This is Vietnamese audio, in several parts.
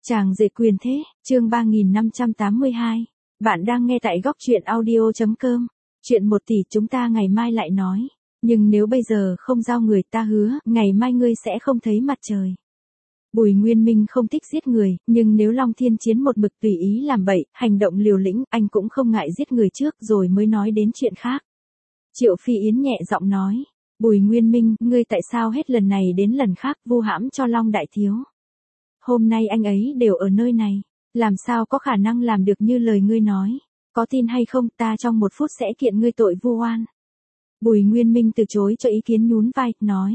Chàng rể quyền thế, chương 3582. Bạn đang nghe tại góc truyện audio.com. Chuyện 1 tỷ chúng ta ngày mai lại nói. Nhưng nếu bây giờ không giao người ta hứa, ngày mai ngươi sẽ không thấy mặt trời. Bùi Nguyên Minh không thích giết người, nhưng nếu Long Thiên Chiến một mực tùy ý làm bậy, hành động liều lĩnh, anh cũng không ngại giết người trước rồi mới nói đến chuyện khác. Triệu Phi Yến nhẹ giọng nói, Bùi Nguyên Minh, ngươi tại sao hết lần này đến lần khác vu hãm cho Long Đại Thiếu? Hôm nay anh ấy đều ở nơi này, làm sao có khả năng làm được như lời ngươi nói, có tin hay không ta trong 1 phút sẽ kiện ngươi tội vu oan. Bùi Nguyên Minh từ chối cho ý kiến nhún vai,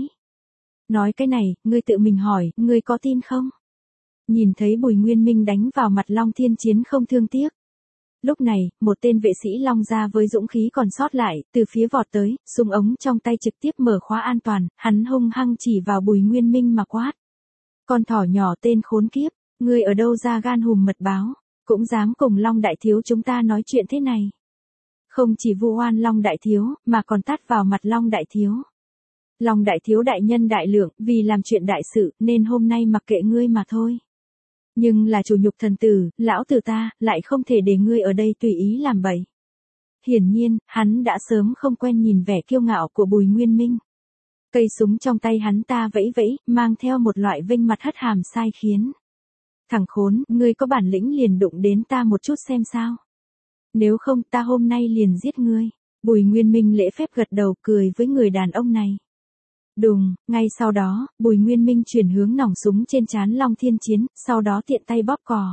nói cái này, ngươi tự mình hỏi, ngươi có tin không? Nhìn thấy Bùi Nguyên Minh đánh vào mặt Long Thiên Chiến không thương tiếc. Lúc này, một tên vệ sĩ Long gia với dũng khí còn sót lại, từ phía vọt tới, súng ống trong tay trực tiếp mở khóa an toàn, hắn hung hăng chỉ vào Bùi Nguyên Minh mà quát. Con thỏ nhỏ tên khốn kiếp, ngươi ở đâu ra gan hùm mật báo, cũng dám cùng Long Đại Thiếu chúng ta nói chuyện thế này. Không chỉ vu oan Long Đại Thiếu, mà còn tát vào mặt Long Đại Thiếu. Long Đại Thiếu đại nhân đại lượng, vì làm chuyện đại sự, nên hôm nay mặc kệ ngươi mà thôi. Nhưng là chủ nhục thần tử, lão tử ta, lại không thể để ngươi ở đây tùy ý làm bậy. Hiển nhiên, hắn đã sớm không quen nhìn vẻ kiêu ngạo của Bùi Nguyên Minh. Cây súng trong tay hắn ta vẫy vẫy, mang theo một loại vênh mặt hất hàm sai khiến. Thằng khốn, ngươi có bản lĩnh liền đụng đến ta một chút xem sao. Nếu không ta hôm nay liền giết ngươi. Bùi Nguyên Minh lễ phép gật đầu cười với người đàn ông này. Đùng, ngay sau đó, Bùi Nguyên Minh chuyển hướng nòng súng trên trán Long Thiên Chiến, sau đó tiện tay bóp cò.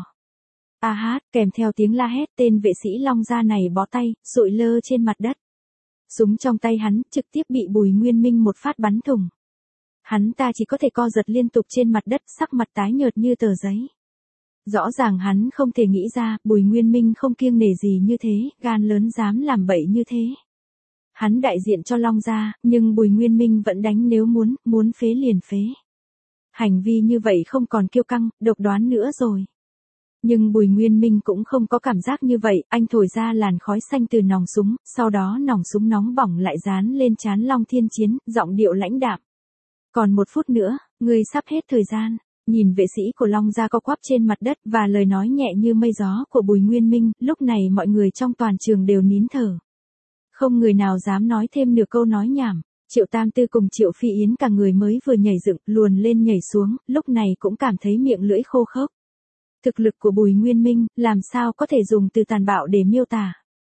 A hát, kèm theo tiếng la hét tên vệ sĩ Long gia này bó tay, sụi lơ trên mặt đất. Súng trong tay hắn trực tiếp bị Bùi Nguyên Minh một phát bắn thủng. Hắn ta chỉ có thể co giật liên tục trên mặt đất, sắc mặt tái nhợt như tờ giấy. Rõ ràng hắn không thể nghĩ ra, Bùi Nguyên Minh không kiêng nể gì như thế, gan lớn dám làm bậy như thế. Hắn đại diện cho Long gia, nhưng Bùi Nguyên Minh vẫn đánh nếu muốn phế liền phế. Hành vi như vậy không còn kiêu căng, độc đoán nữa rồi. Nhưng Bùi Nguyên Minh cũng không có cảm giác như vậy, anh thổi ra làn khói xanh từ nòng súng, sau đó nòng súng nóng bỏng lại dán lên trán Long Thiên Chiến, giọng điệu lãnh đạm. Còn 1 phút nữa, ngươi sắp hết thời gian. Nhìn vệ sĩ của Long gia co quắp trên mặt đất và lời nói nhẹ như mây gió của Bùi Nguyên Minh, lúc này mọi người trong toàn trường đều nín thở. Không người nào dám nói thêm nửa câu nói nhảm. Triệu Tam Tư cùng Triệu Phi Yến cả người mới vừa nhảy dựng, luồn lên nhảy xuống, lúc này cũng cảm thấy miệng lưỡi khô khốc. Thực lực của Bùi Nguyên Minh, làm sao có thể dùng từ tàn bạo để miêu tả.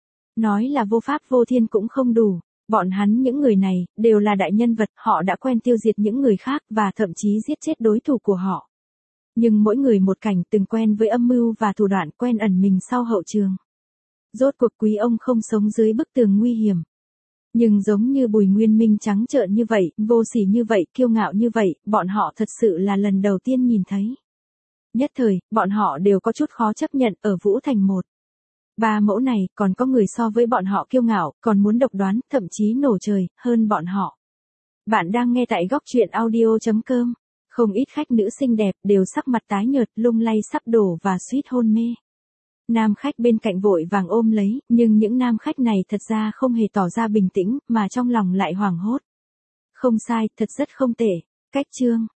Nói là vô pháp vô thiên cũng không đủ. Bọn hắn những người này, đều là đại nhân vật, họ đã quen tiêu diệt những người khác và thậm chí giết chết đối thủ của họ. Nhưng mỗi người một cảnh từng quen với âm mưu và thủ đoạn, quen ẩn mình sau hậu trường. Rốt cuộc quý ông không sống dưới bức tường nguy hiểm. Nhưng giống như Bùi Nguyên Minh trắng trợn như vậy, vô sỉ như vậy, kiêu ngạo như vậy, bọn họ thật sự là lần đầu tiên nhìn thấy. Nhất thời, bọn họ đều có chút khó chấp nhận ở Vũ Thành 1. 3 mẫu này, còn có người so với bọn họ kiêu ngạo, còn muốn độc đoán, thậm chí nổ trời, hơn bọn họ. Bạn đang nghe tại góc truyện audio.com. Không ít khách nữ xinh đẹp, đều sắc mặt tái nhợt, lung lay sắp đổ và suýt hôn mê. Nam khách bên cạnh vội vàng ôm lấy, nhưng những nam khách này thật ra không hề tỏ ra bình tĩnh, mà trong lòng lại hoảng hốt. Không sai, thật rất không tệ. Cách chương.